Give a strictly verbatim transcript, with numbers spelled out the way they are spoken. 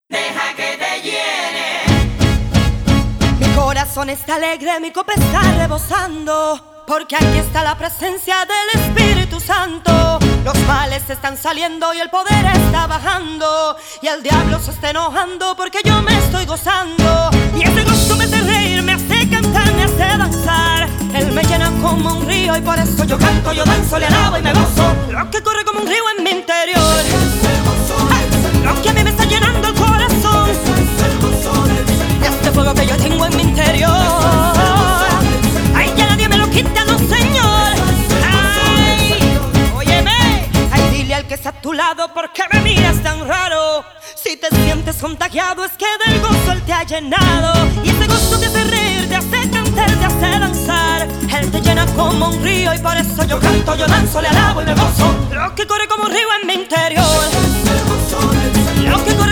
Deja que te llene. Mi corazón está alegre, mi copa está rebosando, porque aquí está la presencia del Espíritu Santo. Los males están saliendo y el poder está bajando, y el diablo se está enojando porque yo me estoy gozando. Y ese gozo me hace reír, me hace cantar, me hace danzar. Él me llena como un río y por eso yo canto, yo danzo, le alabo y me gozo. Lo que corre como un río en mi interior, hey, lo que a mí me está llenando el corazón, y este fuego que yo tengo en mi interior, ay, ya nadie me lo quita, no señor. Ay, óyeme, ay, dile al que está a tu lado, ¿por qué me miras tan raro? Si te sientes contagiado es que del gozo Él te ha llenado, y ese gozo te hace reír, te hace cantar, te hace danzar. Él te llena como un río y por eso yo canto, yo danzo, le alabo y me gozo. Lo que corre como un río en mi interior, lo que corre